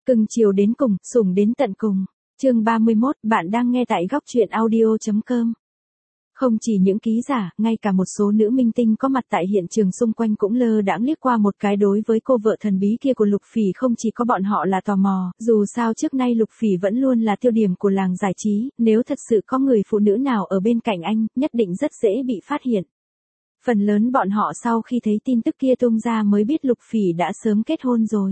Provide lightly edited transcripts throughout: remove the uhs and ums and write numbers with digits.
Cưng chiều đến cùng, sủng đến tận cùng. Chương 31, bạn đang nghe tại góc truyện audio.com. Không chỉ những ký giả, ngay cả một số nữ minh tinh có mặt tại hiện trường xung quanh cũng lơ đãng liếc qua một cái đối với cô vợ thần bí kia của Lục Phỉ. Không chỉ có bọn họ là tò mò, dù sao trước nay Lục Phỉ vẫn luôn là tiêu điểm của làng giải trí, nếu thật sự có người phụ nữ nào ở bên cạnh anh, nhất định rất dễ bị phát hiện. Phần lớn bọn họ sau khi thấy tin tức kia tung ra mới biết Lục Phỉ đã sớm kết hôn rồi.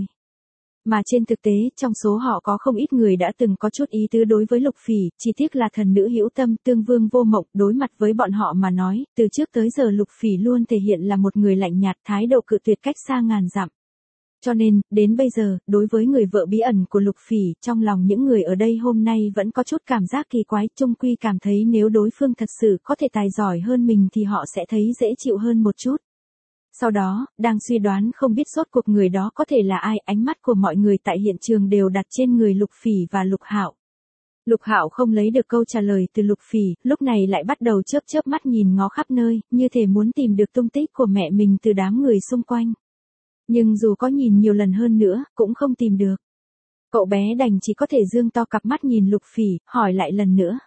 Mà trên thực tế, trong số họ có không ít người đã từng có chút ý tứ đối với Lục Phỉ, chỉ tiếc là thần nữ hữu tâm, tương vương vô mộng, đối mặt với bọn họ mà nói, từ trước tới giờ Lục Phỉ luôn thể hiện là một người lạnh nhạt, thái độ cự tuyệt cách xa ngàn dặm. Cho nên, đến bây giờ, đối với người vợ bí ẩn của Lục Phỉ, trong lòng những người ở đây hôm nay vẫn có chút cảm giác kỳ quái, chung quy cảm thấy nếu đối phương thật sự có thể tài giỏi hơn mình thì họ sẽ thấy dễ chịu hơn một chút. Sau đó, đang suy đoán không biết rốt cuộc người đó có thể là ai, ánh mắt của mọi người tại hiện trường đều đặt trên người Lục Phỉ và Lục Hạo. Lục Hạo không lấy được câu trả lời từ Lục Phỉ, lúc này lại bắt đầu chớp mắt nhìn ngó khắp nơi, như thể muốn tìm được tung tích của mẹ mình từ đám người xung quanh. Nhưng dù có nhìn nhiều lần hơn nữa, cũng không tìm được. Cậu bé đành chỉ có thể dương to cặp mắt nhìn Lục Phỉ, hỏi lại lần nữa.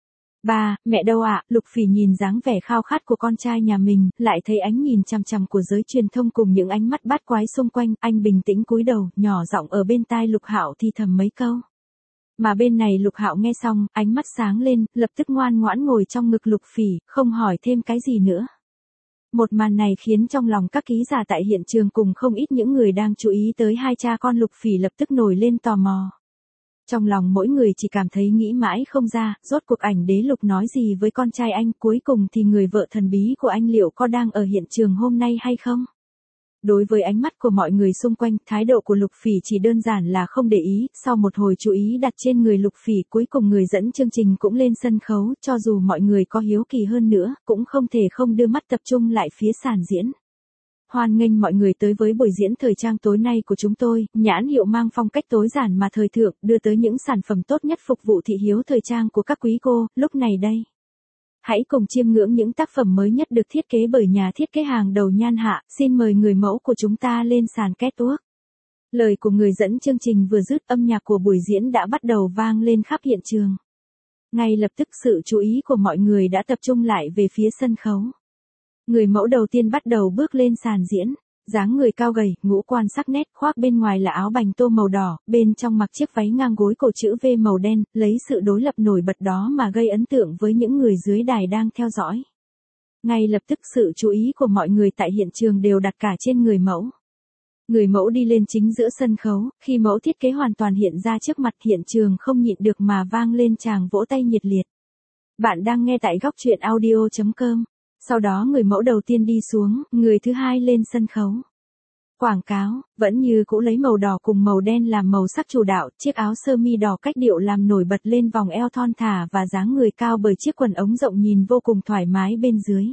Ba, mẹ đâu ạ? Lục Phỉ nhìn dáng vẻ khao khát của con trai nhà mình, lại thấy ánh nhìn chằm chằm của giới truyền thông cùng những ánh mắt bát quái xung quanh, anh bình tĩnh cúi đầu, nhỏ giọng ở bên tai Lục Hạo thì thầm mấy câu. Mà bên này Lục Hạo nghe xong, ánh mắt sáng lên, lập tức ngoan ngoãn ngồi trong ngực Lục Phỉ, không hỏi thêm cái gì nữa. Một màn này khiến trong lòng các ký giả tại hiện trường cùng không ít những người đang chú ý tới hai cha con Lục Phỉ lập tức nổi lên tò mò. Trong lòng mỗi người chỉ cảm thấy nghĩ mãi không ra, rốt cuộc ảnh đế Lục nói gì với con trai anh, cuối cùng thì người vợ thần bí của anh liệu có đang ở hiện trường hôm nay hay không? Đối với ánh mắt của mọi người xung quanh, thái độ của Lục Phỉ chỉ đơn giản là không để ý, sau một hồi chú ý đặt trên người Lục Phỉ, cuối cùng người dẫn chương trình cũng lên sân khấu, cho dù mọi người có hiếu kỳ hơn nữa, cũng không thể không đưa mắt tập trung lại phía sàn diễn. Hoan nghênh mọi người tới với buổi diễn thời trang tối nay của chúng tôi, nhãn hiệu mang phong cách tối giản mà thời thượng, đưa tới những sản phẩm tốt nhất phục vụ thị hiếu thời trang của các quý cô, lúc này đây. Hãy cùng chiêm ngưỡng những tác phẩm mới nhất được thiết kế bởi nhà thiết kế hàng đầu Nhan Hạ, xin mời người mẫu của chúng ta lên sàn catwalk. Lời của người dẫn chương trình vừa dứt, âm nhạc của buổi diễn đã bắt đầu vang lên khắp hiện trường. Ngay lập tức sự chú ý của mọi người đã tập trung lại về phía sân khấu. Người mẫu đầu tiên bắt đầu bước lên sàn diễn, dáng người cao gầy, ngũ quan sắc nét, khoác bên ngoài là áo bành tô màu đỏ, bên trong mặc chiếc váy ngang gối cổ chữ V màu đen, lấy sự đối lập nổi bật đó mà gây ấn tượng với những người dưới đài đang theo dõi. Ngay lập tức sự chú ý của mọi người tại hiện trường đều đặt cả trên người mẫu. Người mẫu đi lên chính giữa sân khấu, khi mẫu thiết kế hoàn toàn hiện ra trước mặt hiện trường không nhịn được mà vang lên tràng vỗ tay nhiệt liệt. Bạn đang nghe tại góc truyện audio.com. Sau đó người mẫu đầu tiên đi xuống, người thứ hai lên sân khấu. Quảng cáo, vẫn như cũ lấy màu đỏ cùng màu đen làm màu sắc chủ đạo, chiếc áo sơ mi đỏ cách điệu làm nổi bật lên vòng eo thon thả và dáng người cao bởi chiếc quần ống rộng nhìn vô cùng thoải mái bên dưới.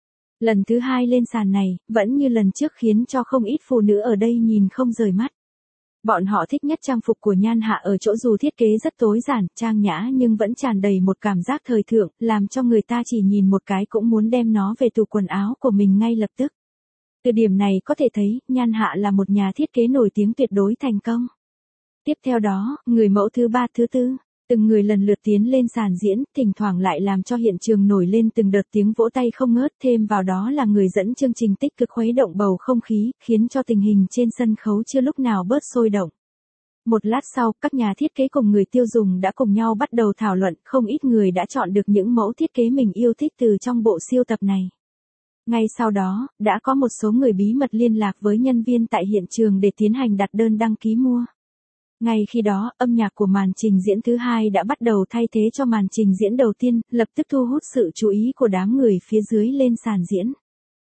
Lần thứ hai lên sàn này, vẫn như lần trước khiến cho không ít phụ nữ ở đây nhìn không rời mắt. Bọn họ thích nhất trang phục của Nhan Hạ ở chỗ dù thiết kế rất tối giản, trang nhã nhưng vẫn tràn đầy một cảm giác thời thượng, làm cho người ta chỉ nhìn một cái cũng muốn đem nó về tủ quần áo của mình ngay lập tức. Từ điểm này có thể thấy, Nhan Hạ là một nhà thiết kế nổi tiếng tuyệt đối thành công. Tiếp theo đó, người mẫu thứ ba thứ tư, từng người lần lượt tiến lên sàn diễn, thỉnh thoảng lại làm cho hiện trường nổi lên từng đợt tiếng vỗ tay không ngớt, thêm vào đó là người dẫn chương trình tích cực khuấy động bầu không khí, khiến cho tình hình trên sân khấu chưa lúc nào bớt sôi động. Một lát sau, các nhà thiết kế cùng người tiêu dùng đã cùng nhau bắt đầu thảo luận, không ít người đã chọn được những mẫu thiết kế mình yêu thích từ trong bộ siêu tập này. Ngay sau đó, đã có một số người bí mật liên lạc với nhân viên tại hiện trường để tiến hành đặt đơn đăng ký mua. Ngay khi đó, âm nhạc của màn trình diễn thứ hai đã bắt đầu thay thế cho màn trình diễn đầu tiên, lập tức thu hút sự chú ý của đám người phía dưới lên sàn diễn.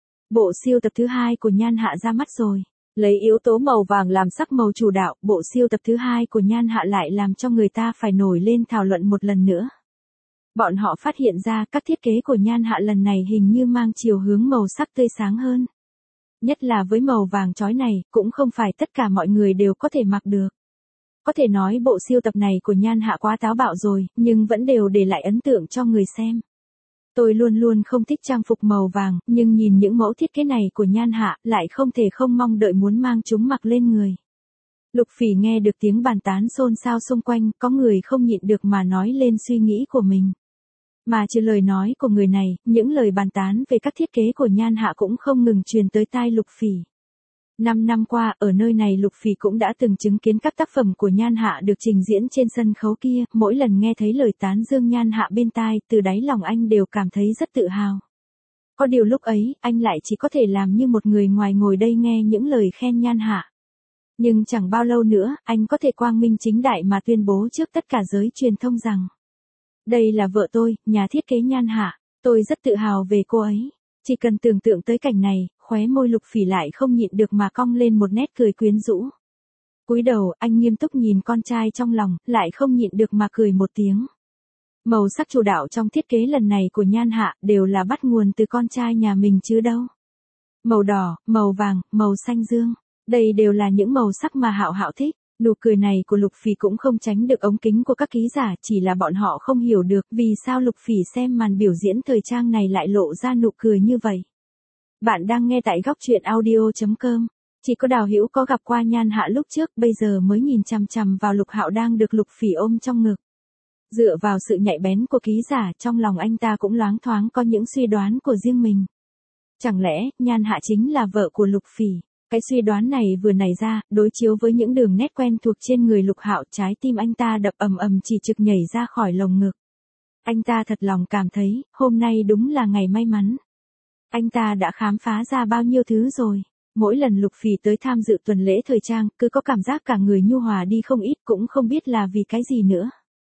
Bộ siêu tập thứ hai của Nhan Hạ ra mắt rồi. Lấy yếu tố màu vàng làm sắc màu chủ đạo, bộ siêu tập thứ hai của Nhan Hạ lại làm cho người ta phải nổi lên thảo luận một lần nữa. Bọn họ phát hiện ra các thiết kế của Nhan Hạ lần này hình như mang chiều hướng màu sắc tươi sáng hơn. Nhất là với màu vàng chói này, cũng không phải tất cả mọi người đều có thể mặc được. Có thể nói bộ siêu tập này của Nhan Hạ quá táo bạo rồi, nhưng vẫn đều để lại ấn tượng cho người xem. Tôi luôn luôn không thích trang phục màu vàng, nhưng nhìn những mẫu thiết kế này của Nhan Hạ, lại không thể không mong đợi muốn mang chúng mặc lên người. Lục Phỉ nghe được tiếng bàn tán xôn xao xung quanh, có người không nhịn được mà nói lên suy nghĩ của mình. Mà trừ lời nói của người này, những lời bàn tán về các thiết kế của Nhan Hạ cũng không ngừng truyền tới tai Lục Phỉ. 5 năm qua, ở nơi này Lục Phỉ cũng đã từng chứng kiến các tác phẩm của Nhan Hạ được trình diễn trên sân khấu kia, mỗi lần nghe thấy lời tán dương Nhan Hạ bên tai, từ đáy lòng anh đều cảm thấy rất tự hào. Có điều lúc ấy, anh lại chỉ có thể làm như một người ngoài ngồi đây nghe những lời khen Nhan Hạ. Nhưng chẳng bao lâu nữa, anh có thể quang minh chính đại mà tuyên bố trước tất cả giới truyền thông rằng đây là vợ tôi, nhà thiết kế Nhan Hạ, tôi rất tự hào về cô ấy. Chỉ cần tưởng tượng tới cảnh này, khóe môi Lục Phỉ lại không nhịn được mà cong lên một nét cười quyến rũ. Cúi đầu, anh nghiêm túc nhìn con trai trong lòng, lại không nhịn được mà cười một tiếng. Màu sắc chủ đạo trong thiết kế lần này của Nhan Hạ đều là bắt nguồn từ con trai nhà mình chứ đâu. Màu đỏ, màu vàng, màu xanh dương, đây đều là những màu sắc mà Hạo Hạo thích. Nụ cười này của Lục Phỉ cũng không tránh được ống kính của các ký giả, chỉ là bọn họ không hiểu được vì sao Lục Phỉ xem màn biểu diễn thời trang này lại lộ ra nụ cười như vậy. Bạn đang nghe tại góc truyện audio.com. Chỉ có Đào Hữu có gặp qua Nhan Hạ lúc trước, bây giờ mới nhìn chằm chằm vào Lục Hạo đang được Lục Phỉ ôm trong ngực. Dựa vào sự nhạy bén của ký giả, trong lòng anh ta cũng loáng thoáng có những suy đoán của riêng mình. Chẳng lẽ, Nhan Hạ chính là vợ của Lục Phỉ? Cái suy đoán này vừa nảy ra, đối chiếu với những đường nét quen thuộc trên người Lục Hạo, trái tim anh ta đập ầm ầm chỉ trực nhảy ra khỏi lồng ngực. Anh ta thật lòng cảm thấy, hôm nay đúng là ngày may mắn. Anh ta đã khám phá ra bao nhiêu thứ rồi. Mỗi lần Lục Phỉ tới tham dự tuần lễ thời trang, cứ có cảm giác cả người nhu hòa đi không ít, cũng không biết là vì cái gì nữa.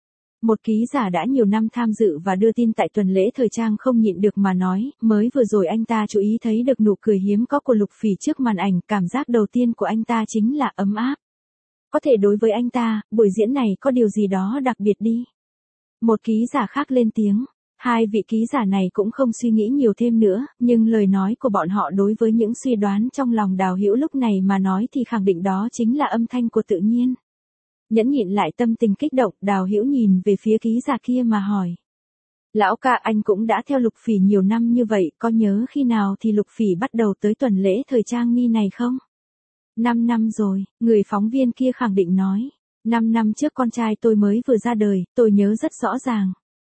Một ký giả đã nhiều năm tham dự và đưa tin tại tuần lễ thời trang không nhịn được mà nói, mới vừa rồi anh ta chú ý thấy được nụ cười hiếm có của Lục Phỉ trước màn ảnh, cảm giác đầu tiên của anh ta chính là ấm áp. Có thể đối với anh ta, buổi diễn này có điều gì đó đặc biệt đi. Một ký giả khác lên tiếng, hai vị ký giả này cũng không suy nghĩ nhiều thêm nữa, nhưng lời nói của bọn họ đối với những suy đoán trong lòng Đào Hữu lúc này mà nói thì khẳng định đó chính là âm thanh của tự nhiên. Nhẫn nhịn lại tâm tình kích động, Đào Hữu nhìn về phía ký giả kia mà hỏi. Lão ca, anh cũng đã theo Lục Phỉ nhiều năm như vậy, có nhớ khi nào thì Lục Phỉ bắt đầu tới tuần lễ thời trang ni này không? 5 năm rồi, người phóng viên kia khẳng định nói. 5 năm trước con trai tôi mới vừa ra đời, tôi nhớ rất rõ ràng.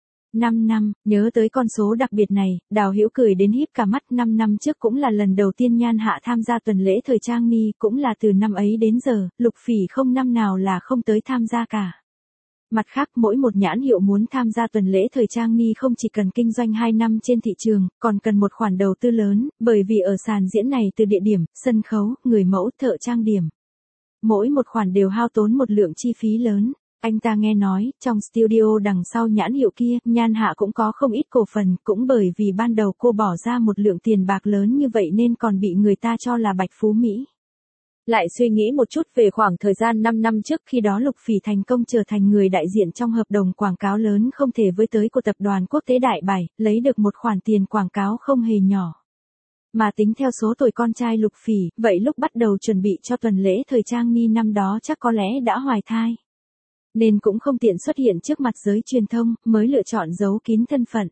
5 năm, nhớ tới con số đặc biệt này, Đào Hữu cười đến híp cả mắt. 5 năm trước cũng là lần đầu tiên Nhan Hạ tham gia tuần lễ thời trang ni, cũng là từ năm ấy đến giờ, Lục Phỉ không năm nào là không tới tham gia cả. Mặt khác, mỗi một nhãn hiệu muốn tham gia tuần lễ thời trang ni không chỉ cần kinh doanh 2 năm trên thị trường, còn cần một khoản đầu tư lớn, bởi vì ở sàn diễn này từ địa điểm, sân khấu, người mẫu, thợ trang điểm. Mỗi một khoản đều hao tốn một lượng chi phí lớn. Anh ta nghe nói, trong studio đằng sau nhãn hiệu kia, Nhan Hạ cũng có không ít cổ phần, cũng bởi vì ban đầu cô bỏ ra một lượng tiền bạc lớn như vậy nên còn bị người ta cho là bạch phú Mỹ. Lại suy nghĩ một chút về khoảng thời gian 5 năm trước, khi đó Lục Phỉ thành công trở thành người đại diện trong hợp đồng quảng cáo lớn không thể với tới của tập đoàn quốc tế Đại Bài, lấy được một khoản tiền quảng cáo không hề nhỏ. Mà tính theo số tuổi con trai Lục Phỉ, vậy lúc bắt đầu chuẩn bị cho tuần lễ thời trang ni năm đó chắc có lẽ đã hoài thai. Nên cũng không tiện xuất hiện trước mặt giới truyền thông, mới lựa chọn giấu kín thân phận.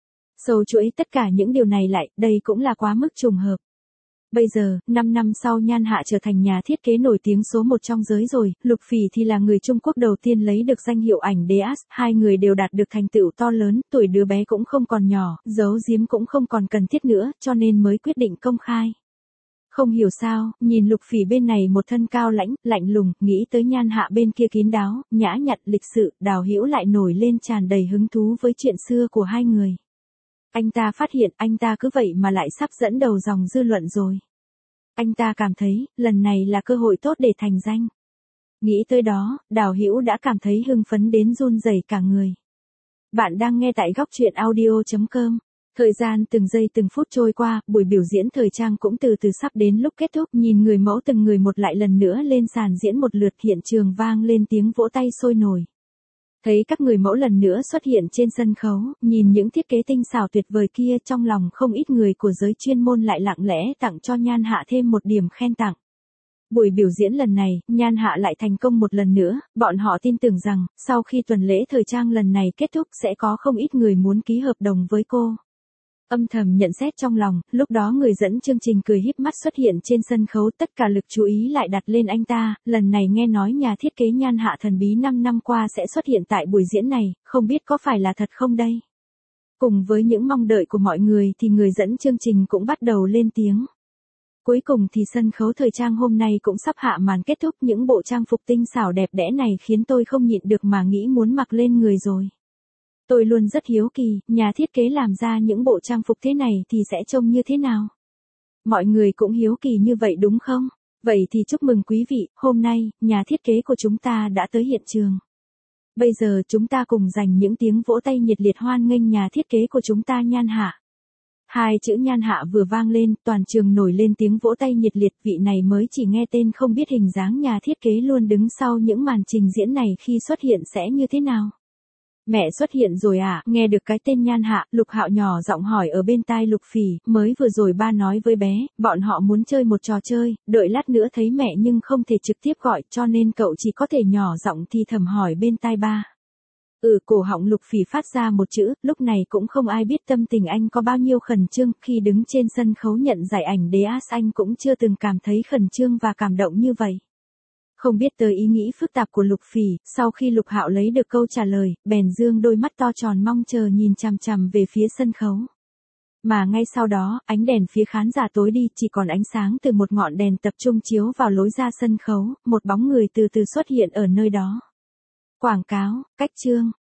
Sâu chuỗi tất cả những điều này lại, đây cũng là quá mức trùng hợp. Bây giờ, 5 năm sau Nhan Hạ trở thành nhà thiết kế nổi tiếng số 1 trong giới rồi, Lục Phỉ thì là người Trung Quốc đầu tiên lấy được danh hiệu ảnh đế As, hai người đều đạt được thành tựu to lớn, tuổi đứa bé cũng không còn nhỏ, giấu giếm cũng không còn cần thiết nữa, cho nên mới quyết định công khai. Không hiểu sao, nhìn Lục Phỉ bên này một thân cao lãnh, lạnh lùng, nghĩ tới Nhan Hạ bên kia kín đáo, nhã nhặn, lịch sự, Đào Hữu lại nổi lên tràn đầy hứng thú với chuyện xưa của hai người. Anh ta phát hiện anh ta cứ vậy mà lại sắp dẫn đầu dòng dư luận rồi. Anh ta cảm thấy, lần này là cơ hội tốt để thành danh. Nghĩ tới đó, Đào Hữu đã cảm thấy hưng phấn đến run rẩy cả người. Bạn đang nghe tại góc truyện audio.com. Thời gian từng giây từng phút trôi qua, buổi biểu diễn thời trang cũng từ từ sắp đến lúc kết thúc, nhìn người mẫu từng người một lại lần nữa lên sàn diễn một lượt, hiện trường vang lên tiếng vỗ tay sôi nổi. Thấy các người mẫu lần nữa xuất hiện trên sân khấu, nhìn những thiết kế tinh xảo tuyệt vời kia, trong lòng không ít người của giới chuyên môn lại lặng lẽ tặng cho Nhan Hạ thêm một điểm khen tặng. Buổi biểu diễn lần này, Nhan Hạ lại thành công một lần nữa, bọn họ tin tưởng rằng, sau khi tuần lễ thời trang lần này kết thúc sẽ có không ít người muốn ký hợp đồng với cô. Âm thầm nhận xét trong lòng, lúc đó người dẫn chương trình cười híp mắt xuất hiện trên sân khấu, tất cả lực chú ý lại đặt lên anh ta, lần này nghe nói nhà thiết kế Nhan Hạ thần bí 5 năm qua sẽ xuất hiện tại buổi diễn này, không biết có phải là thật không đây? Cùng với những mong đợi của mọi người thì người dẫn chương trình cũng bắt đầu lên tiếng. Cuối cùng thì sân khấu thời trang hôm nay cũng sắp hạ màn kết thúc, những bộ trang phục tinh xảo đẹp đẽ này khiến tôi không nhịn được mà nghĩ muốn mặc lên người rồi. Tôi luôn rất hiếu kỳ, nhà thiết kế làm ra những bộ trang phục thế này thì sẽ trông như thế nào? Mọi người cũng hiếu kỳ như vậy đúng không? Vậy thì chúc mừng quý vị, hôm nay, nhà thiết kế của chúng ta đã tới hiện trường. Bây giờ chúng ta cùng dành những tiếng vỗ tay nhiệt liệt hoan nghênh nhà thiết kế của chúng ta Nhan Hạ. Hai chữ Nhan Hạ vừa vang lên, toàn trường nổi lên tiếng vỗ tay nhiệt liệt, vị này mới chỉ nghe tên không biết hình dáng nhà thiết kế luôn đứng sau những màn trình diễn này khi xuất hiện sẽ như thế nào. Mẹ xuất hiện rồi à? Nghe được cái tên Nhan Hạ, Lục Hạo nhỏ giọng hỏi ở bên tai Lục Phỉ, mới vừa rồi ba nói với bé, bọn họ muốn chơi một trò chơi, đợi lát nữa thấy mẹ nhưng không thể trực tiếp gọi, cho nên cậu chỉ có thể nhỏ giọng thì thầm hỏi bên tai ba. Cổ họng Lục Phỉ phát ra một chữ, lúc này cũng không ai biết tâm tình anh có bao nhiêu khẩn trương, khi đứng trên sân khấu nhận giải ảnh đế As anh cũng chưa từng cảm thấy khẩn trương và cảm động như vậy. Không biết tới ý nghĩ phức tạp của Lục Phỉ, sau khi Lục Hạo lấy được câu trả lời, bèn dương đôi mắt to tròn mong chờ nhìn chằm chằm về phía sân khấu. Mà ngay sau đó, ánh đèn phía khán giả tối đi, chỉ còn ánh sáng từ một ngọn đèn tập trung chiếu vào lối ra sân khấu, một bóng người từ từ xuất hiện ở nơi đó. Quảng cáo, cách chương.